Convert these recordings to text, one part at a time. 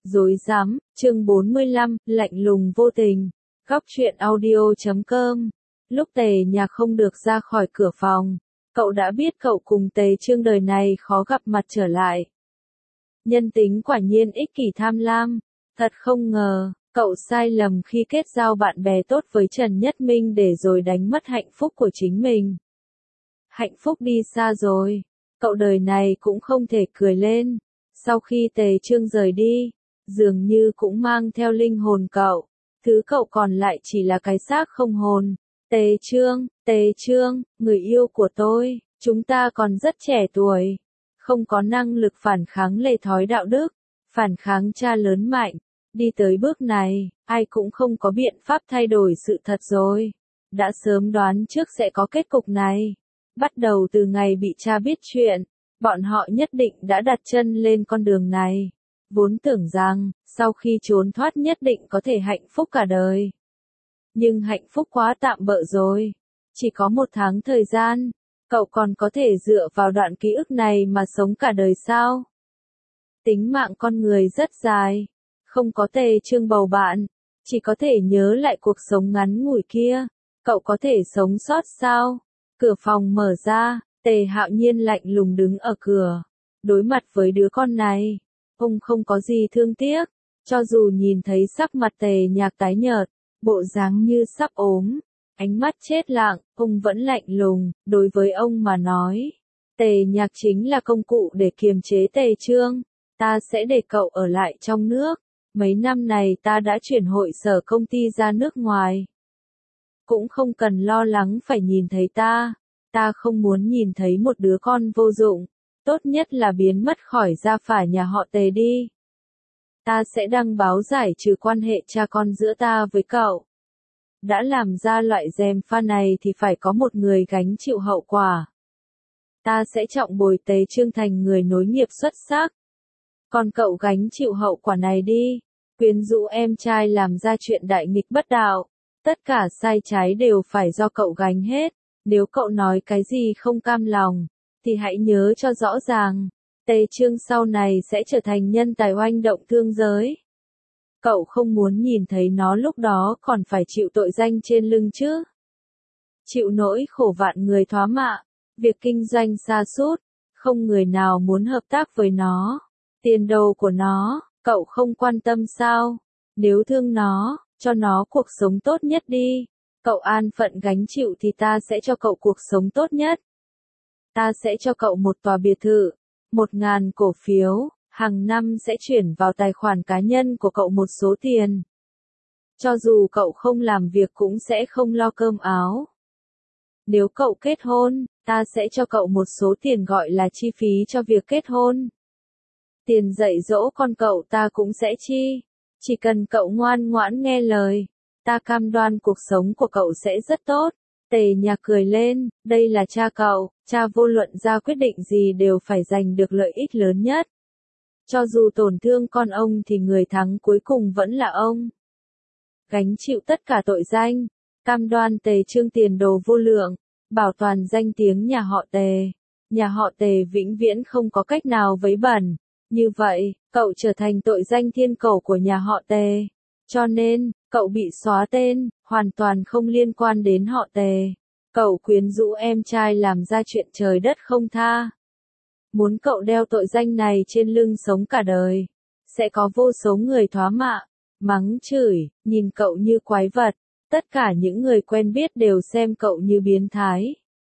Dối rắm, chương 45, lạnh lùng vô tình. Góc truyện audio.com. Lúc Tề Nhạc không được ra khỏi cửa phòng, cậu đã biết cậu cùng Tề Chương đời này khó gặp mặt trở lại. Nhân tính quả nhiên ích kỷ tham lam, thật không ngờ, cậu sai lầm khi kết giao bạn bè tốt với Trần Nhất Minh để rồi đánh mất hạnh phúc của chính mình. Hạnh phúc đi xa rồi, cậu đời này cũng không thể cười lên. Sau khi Tề Chương rời đi, dường như cũng mang theo linh hồn cậu, thứ cậu còn lại chỉ là cái xác không hồn. Tề Chương, người yêu của tôi, chúng ta còn rất trẻ tuổi, không có năng lực phản kháng lề thói đạo đức, phản kháng cha lớn mạnh, đi tới bước này, ai cũng không có biện pháp thay đổi sự thật rồi. Đã sớm đoán trước sẽ có kết cục này. Bắt đầu từ ngày bị cha biết chuyện, bọn họ nhất định đã đặt chân lên con đường này. Vốn tưởng rằng, sau khi trốn thoát nhất định có thể hạnh phúc cả đời. Nhưng hạnh phúc quá tạm bợ rồi. Chỉ có 1 tháng thời gian, cậu còn có thể dựa vào đoạn ký ức này mà sống cả đời sao? Tính mạng con người rất dài, không có Tề Chương bầu bạn, chỉ có thể nhớ lại cuộc sống ngắn ngủi kia. Cậu có thể sống sót sao? Cửa phòng mở ra, Tề Hạo Nhiên lạnh lùng đứng ở cửa. Đối mặt với đứa con này, ông không có gì thương tiếc. Cho dù nhìn thấy sắc mặt Tề Nhạc tái nhợt, bộ dáng như sắp ốm, ánh mắt chết lặng, ông vẫn lạnh lùng. Đối với ông mà nói, Tề Nhạc chính là công cụ để kiềm chế Tề Chương. Ta sẽ để cậu ở lại trong nước. Mấy năm này ta đã chuyển hội sở công ty ra nước ngoài. Cũng không cần lo lắng phải nhìn thấy ta. Ta không muốn nhìn thấy một đứa con vô dụng. Tốt nhất là biến mất khỏi gia phả nhà họ Tề đi. Ta sẽ đăng báo giải trừ quan hệ cha con giữa ta với cậu. Đã làm ra loại gièm pha này thì phải có một người gánh chịu hậu quả. Ta sẽ trọng bồi Tề Chương thành người nối nghiệp xuất sắc. Còn cậu gánh chịu hậu quả này đi. Quyến rũ em trai làm ra chuyện đại nghịch bất đạo. Tất cả sai trái đều phải do cậu gánh hết. Nếu cậu nói cái gì không cam lòng, thì hãy nhớ cho rõ ràng, Tề Chương sau này sẽ trở thành nhân tài oanh động thương giới. Cậu không muốn nhìn thấy nó lúc đó còn phải chịu tội danh trên lưng chứ. Chịu nỗi khổ vạn người thoá mạ, việc kinh doanh sa sút, không người nào muốn hợp tác với nó. Tiền đồ của nó, cậu không quan tâm sao? Nếu thương nó, cho nó cuộc sống tốt nhất đi. Cậu an phận gánh chịu thì ta sẽ cho cậu cuộc sống tốt nhất. Ta sẽ cho cậu một tòa biệt thự, 1.000 cổ phiếu, hàng năm sẽ chuyển vào tài khoản cá nhân của cậu một số tiền. Cho dù cậu không làm việc cũng sẽ không lo cơm áo. Nếu cậu kết hôn, ta sẽ cho cậu một số tiền gọi là chi phí cho việc kết hôn. Tiền dạy dỗ con cậu ta cũng sẽ chi. Chỉ cần cậu ngoan ngoãn nghe lời, ta cam đoan cuộc sống của cậu sẽ rất tốt. Tề Nhạc cười lên, đây là cha cậu, cha vô luận ra quyết định gì đều phải giành được lợi ích lớn nhất. Cho dù tổn thương con ông thì người thắng cuối cùng vẫn là ông. Gánh chịu tất cả tội danh, cam đoan Tề Chương tiền đồ vô lượng, bảo toàn danh tiếng nhà họ Tề. Nhà họ Tề vĩnh viễn không có cách nào vấy bẩn. Như vậy, cậu trở thành tội danh thiên cổ của nhà họ Tề. Cho nên, cậu bị xóa tên, hoàn toàn không liên quan đến họ Tề. Cậu quyến rũ em trai làm ra chuyện trời đất không tha. Muốn cậu đeo tội danh này trên lưng sống cả đời. Sẽ có vô số người thoá mạ, mắng chửi, nhìn cậu như quái vật. Tất cả những người quen biết đều xem cậu như biến thái.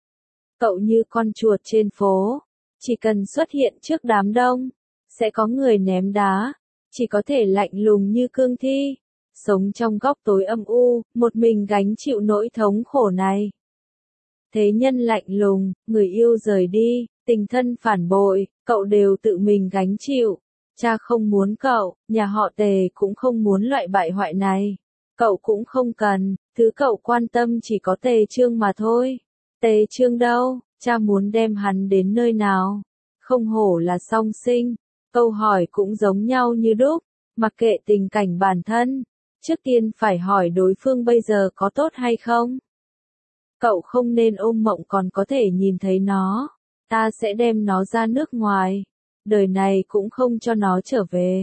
Cậu như con chuột trên phố. Chỉ cần xuất hiện trước đám đông, sẽ có người ném đá. Chỉ có thể lạnh lùng như cương thi. Sống trong góc tối âm u, một mình gánh chịu nỗi thống khổ này. Thế nhân lạnh lùng, người yêu rời đi, tình thân phản bội, cậu đều tự mình gánh chịu. Cha không muốn cậu, nhà họ Tề cũng không muốn loại bại hoại này. Cậu cũng không cần, thứ cậu quan tâm chỉ có Tề Chương mà thôi. Tề Chương đâu, cha muốn đem hắn đến nơi nào? Không hổ là song sinh, câu hỏi cũng giống nhau như đúc, mặc kệ tình cảnh bản thân. Trước tiên phải hỏi đối phương bây giờ có tốt hay không. Cậu không nên ôm mộng còn có thể nhìn thấy nó. Ta sẽ đem nó ra nước ngoài. Đời này cũng không cho nó trở về.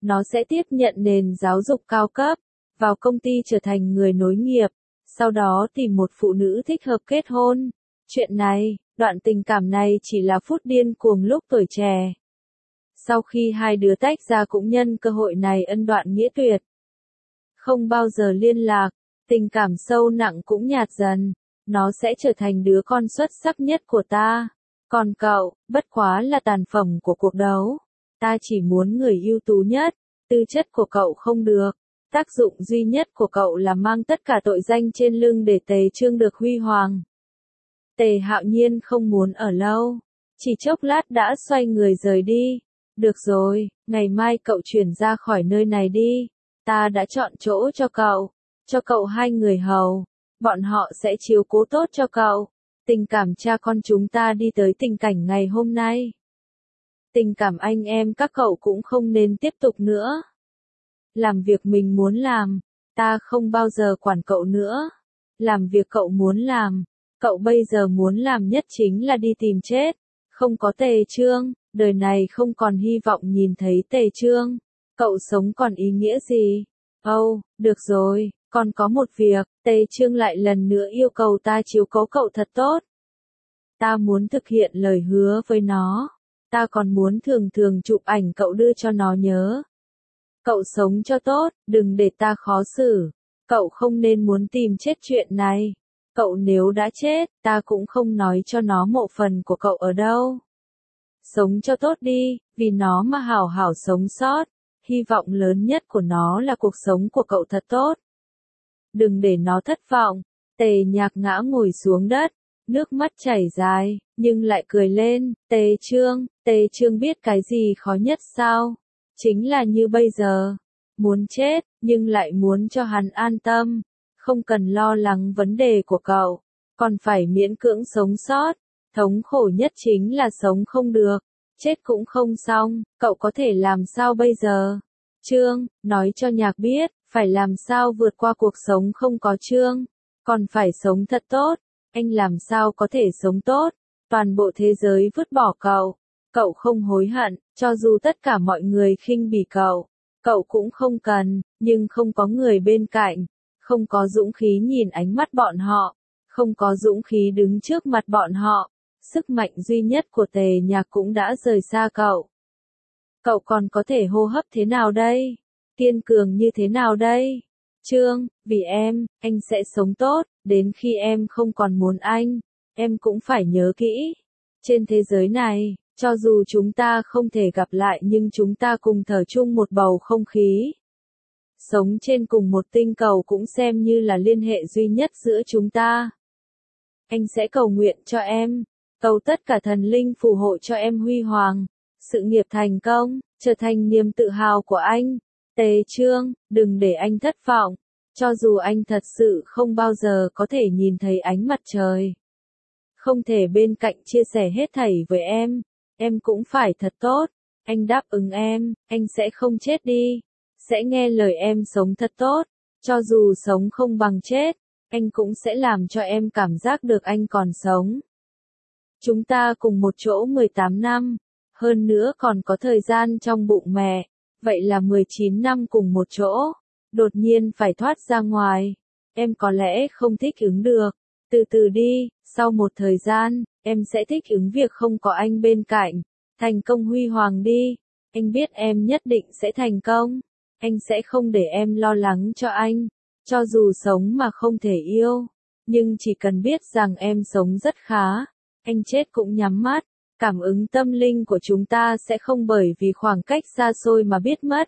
Nó sẽ tiếp nhận nền giáo dục cao cấp, vào công ty trở thành người nối nghiệp, sau đó tìm một phụ nữ thích hợp kết hôn. Chuyện này, đoạn tình cảm này chỉ là phút điên cuồng lúc tuổi trẻ. Sau khi hai đứa tách ra cũng nhân cơ hội này ân đoạn nghĩa tuyệt. Không bao giờ liên lạc, tình cảm sâu nặng cũng nhạt dần. Nó sẽ trở thành đứa con xuất sắc nhất của ta. Còn cậu, bất quá là tàn phẩm của cuộc đấu. Ta chỉ muốn người ưu tú nhất, tư chất của cậu không được. Tác dụng duy nhất của cậu là mang tất cả tội danh trên lưng để Tề Chương được huy hoàng. Tề Hạo Nhiên không muốn ở lâu, chỉ chốc lát đã xoay người rời đi. Được rồi, ngày mai cậu chuyển ra khỏi nơi này đi. Ta đã chọn chỗ cho cậu hai người hầu. Bọn họ sẽ chiếu cố tốt cho cậu. Tình cảm cha con chúng ta đi tới tình cảnh ngày hôm nay. Tình cảm anh em các cậu cũng không nên tiếp tục nữa. Làm việc mình muốn làm, ta không bao giờ quản cậu nữa. Làm việc cậu muốn làm, cậu bây giờ muốn làm nhất chính là đi tìm chết. Không có Tề Chương, đời này không còn hy vọng nhìn thấy Tề Chương. Cậu sống còn ý nghĩa gì? Được rồi, còn có một việc, Tề Chương lại lần nữa yêu cầu ta chiếu cố cậu thật tốt. Ta muốn thực hiện lời hứa với nó. Ta còn muốn thường thường chụp ảnh cậu đưa cho nó nhớ. Cậu sống cho tốt, đừng để ta khó xử. Cậu không nên muốn tìm chết chuyện này. Cậu nếu đã chết, ta cũng không nói cho nó mộ phần của cậu ở đâu. Sống cho tốt đi, vì nó mà hảo hảo sống sót. Hy vọng lớn nhất của nó là cuộc sống của cậu thật tốt. Đừng để nó thất vọng. Tề Nhạc ngã ngồi xuống đất, nước mắt chảy dài, nhưng lại cười lên. Tề Chương biết cái gì khó nhất sao? Chính là như bây giờ. Muốn chết, nhưng lại muốn cho hắn an tâm. Không cần lo lắng vấn đề của cậu. Còn phải miễn cưỡng sống sót. Thống khổ nhất chính là sống không được. Chết cũng không xong, cậu có thể làm sao bây giờ? Chương, nói cho Nhạc biết, phải làm sao vượt qua cuộc sống không có Chương. Còn phải sống thật tốt. Anh làm sao có thể sống tốt? Toàn bộ thế giới vứt bỏ cậu. Cậu không hối hận, cho dù tất cả mọi người khinh bỉ cậu. Cậu cũng không cần, nhưng không có người bên cạnh. Không có dũng khí nhìn ánh mắt bọn họ. Không có dũng khí đứng trước mặt bọn họ. Sức mạnh duy nhất của Tề Nhạc cũng đã rời xa cậu. Cậu còn có thể hô hấp thế nào đây? Kiên cường như thế nào đây? Chương, vì em, anh sẽ sống tốt, đến khi em không còn muốn anh. Em cũng phải nhớ kỹ. Trên thế giới này, cho dù chúng ta không thể gặp lại nhưng chúng ta cùng thở chung một bầu không khí. Sống trên cùng một tinh cầu cũng xem như là liên hệ duy nhất giữa chúng ta. Anh sẽ cầu nguyện cho em. Cầu tất cả thần linh phù hộ cho em huy hoàng, sự nghiệp thành công, trở thành niềm tự hào của anh. Tề Chương, đừng để anh thất vọng, cho dù anh thật sự không bao giờ có thể nhìn thấy ánh mặt trời. Không thể bên cạnh chia sẻ hết thảy với em cũng phải thật tốt. Anh đáp ứng em, anh sẽ không chết đi, sẽ nghe lời em sống thật tốt, cho dù sống không bằng chết, anh cũng sẽ làm cho em cảm giác được anh còn sống. Chúng ta cùng một chỗ 18 năm, hơn nữa còn có thời gian trong bụng mẹ, vậy là 19 năm cùng một chỗ, đột nhiên phải thoát ra ngoài. Em có lẽ không thích ứng được, từ từ đi, sau một thời gian, em sẽ thích ứng việc không có anh bên cạnh, thành công huy hoàng đi, anh biết em nhất định sẽ thành công, anh sẽ không để em lo lắng cho anh, cho dù sống mà không thể yêu, nhưng chỉ cần biết rằng em sống rất khá. Anh chết cũng nhắm mắt, cảm ứng tâm linh của chúng ta sẽ không bởi vì khoảng cách xa xôi mà biết mất.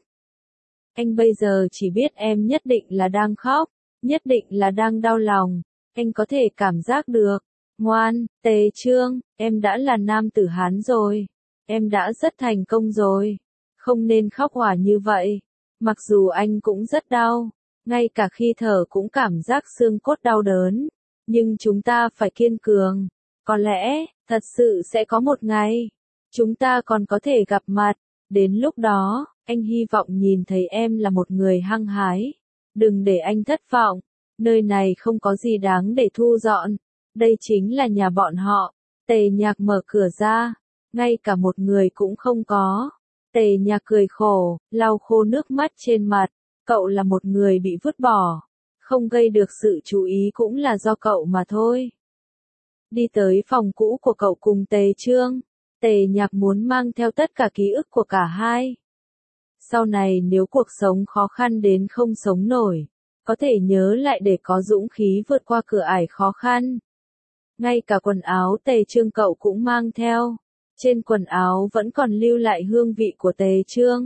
Anh bây giờ chỉ biết em nhất định là đang khóc, nhất định là đang đau lòng, anh có thể cảm giác được. Ngoan, Tề Chương, em đã là nam tử Hán rồi, em đã rất thành công rồi, không nên khóc òa như vậy. Mặc dù anh cũng rất đau, ngay cả khi thở cũng cảm giác xương cốt đau đớn, nhưng chúng ta phải kiên cường. Có lẽ, thật sự sẽ có một ngày, chúng ta còn có thể gặp mặt. Đến lúc đó, anh hy vọng nhìn thấy em là một người hăng hái. Đừng để anh thất vọng. Nơi này không có gì đáng để thu dọn. Đây chính là nhà bọn họ. Tề Nhạc mở cửa ra. Ngay cả một người cũng không có. Tề Nhạc cười khổ, lau khô nước mắt trên mặt. Cậu là một người bị vứt bỏ. Không gây được sự chú ý cũng là do cậu mà thôi. Đi tới phòng cũ của cậu cùng Tề Trương. Tề Nhạc muốn mang theo tất cả ký ức của cả hai. Sau này nếu cuộc sống khó khăn đến không sống nổi, có thể nhớ lại để có dũng khí vượt qua cửa ải khó khăn. Ngay cả quần áo Tề Trương cậu cũng mang theo. Trên quần áo vẫn còn lưu lại hương vị của Tề Trương.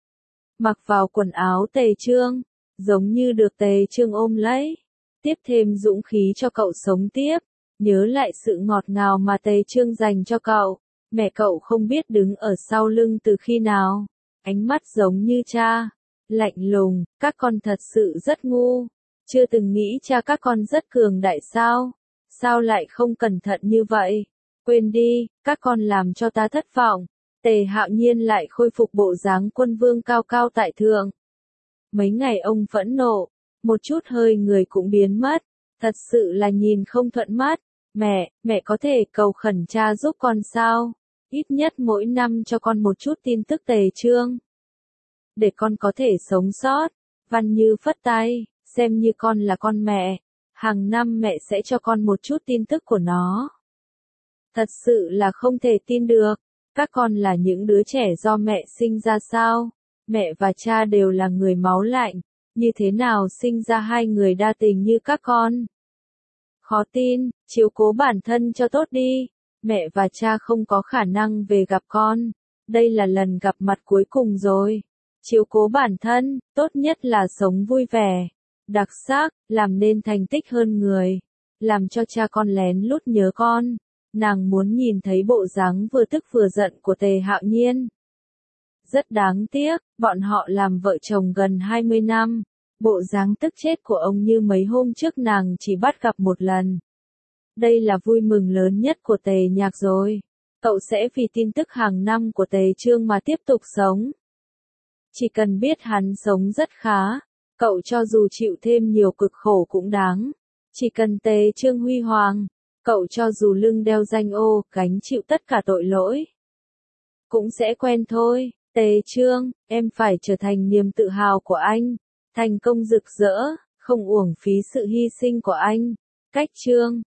Mặc vào quần áo Tề Trương, giống như được Tề Trương ôm lấy. Tiếp thêm dũng khí cho cậu sống tiếp. Nhớ lại sự ngọt ngào mà Tề Trương dành cho cậu. Mẹ cậu không biết đứng ở sau lưng từ khi nào. Ánh mắt giống như cha. Lạnh lùng, các con thật sự rất ngu. Chưa từng nghĩ cha các con rất cường đại sao? Sao lại không cẩn thận như vậy? Quên đi, các con làm cho ta thất vọng. Tề Hạo Nhiên lại khôi phục bộ dáng quân vương cao cao tại thượng. Mấy ngày ông phẫn nộ, một chút hơi người cũng biến mất. Thật sự là nhìn không thuận mắt. Mẹ có thể cầu khẩn cha giúp con sao? Ít nhất mỗi năm cho con một chút tin tức Tề Trương. Để con có thể sống sót. Văn Như phất tay, xem như con là con mẹ. Hàng năm mẹ sẽ cho con một chút tin tức của nó. Thật sự là không thể tin được. Các con là những đứa trẻ do mẹ sinh ra sao? Mẹ và cha đều là người máu lạnh. Như thế nào sinh ra hai người đa tình như các con? Khó tin, chiếu cố bản thân cho tốt đi. Mẹ và cha không có khả năng về gặp con. Đây là lần gặp mặt cuối cùng rồi. Chiếu cố bản thân, tốt nhất là sống vui vẻ. Đặc sắc, làm nên thành tích hơn người. Làm cho cha con lén lút nhớ con. Nàng muốn nhìn thấy bộ dáng vừa tức vừa giận của Tề Hạo Nhiên. Rất đáng tiếc, bọn họ làm vợ chồng gần 20 năm. Bộ dáng tức chết của ông như mấy hôm trước nàng chỉ bắt gặp một lần. Đây là vui mừng lớn nhất của Tề Nhạc rồi. Cậu sẽ vì tin tức hàng năm của Tề Trương mà tiếp tục sống. Chỉ cần biết hắn sống rất khá, cậu cho dù chịu thêm nhiều cực khổ cũng đáng. Chỉ cần Tề Trương huy hoàng, cậu cho dù lưng đeo danh ô, gánh chịu tất cả tội lỗi. Cũng sẽ quen thôi. Tề Trương, em phải trở thành niềm tự hào của anh. Thành công rực rỡ, không uổng phí sự hy sinh của anh. Cách Trương.